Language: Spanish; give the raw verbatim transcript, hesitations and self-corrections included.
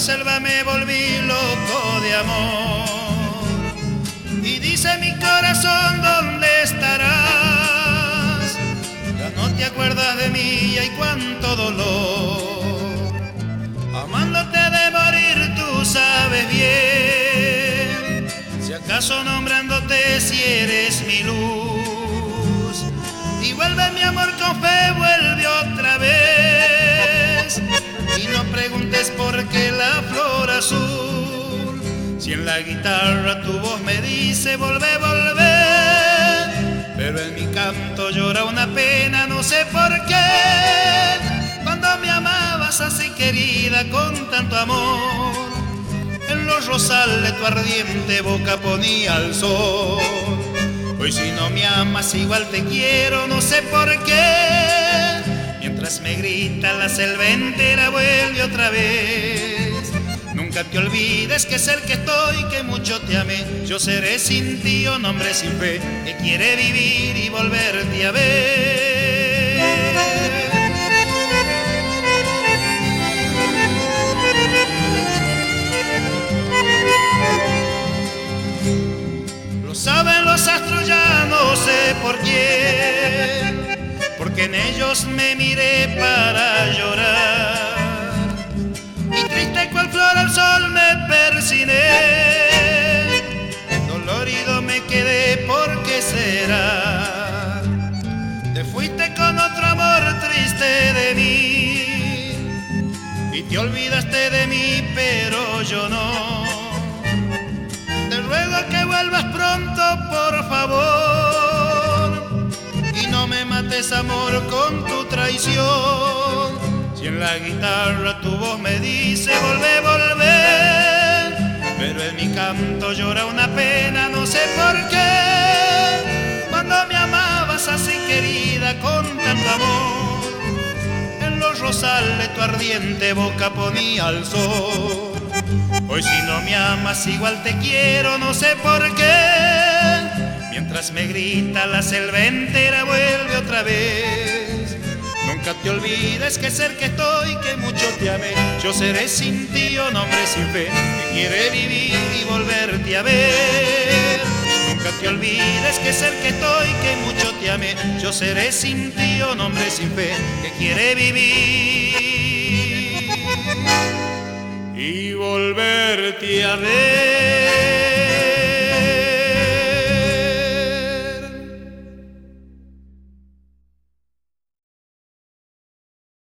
selva me volví loco de amor. Y dice mi corazón, ¿dónde estarás? Ya no te acuerdas de mí, ay cuánto dolor. Amándote de morir tú sabes bien, si acaso nombrándote si eres mi luz. Y vuelve mi amor con fe, vuelve otra vez. Y no preguntes por qué la flor azul, si en la guitarra tu voz me dice volvé, volver. Pero en mi canto llora una pena, no sé por qué. Cuando me amabas así querida con tanto amor, en los rosales tu ardiente boca ponía el sol. Hoy si no me amas igual te quiero, no sé por qué. Mientras me grita la selva entera vuelve otra vez. Nunca te olvides que es el que estoy, que mucho te amé. Yo seré sin ti un hombre sin fe, que quiere vivir y volverte a ver. Lo saben los astros, ya no sé por quién, porque en ellos me miré para llorar. Y triste cual flor al sol me persiné, dolorido me quedé, ¿por qué será? Te fuiste con otro amor triste de mí, y te olvidaste de mí, pero yo no. Te ruego que vuelvas pronto, por favor, y no me mates amor con tu traición. Si en la guitarra tu voz me dice volvé, volver, pero en mi canto llora una pena, no sé por qué. Cuando me amabas así querida con tanto amor, en los rosales tu ardiente boca ponía el sol. Hoy si no me amas igual te quiero, no sé por qué. Mientras me grita la selva entera vuelve otra vez. Nunca te olvides que ser que estoy, que mucho te amé. Yo seré sin ti un hombre sin fe, que quiere vivir y volverte a ver. Nunca te olvides que ser que estoy, que mucho te amé. Yo seré sin ti un hombre sin fe, que quiere vivir y volverte a ver.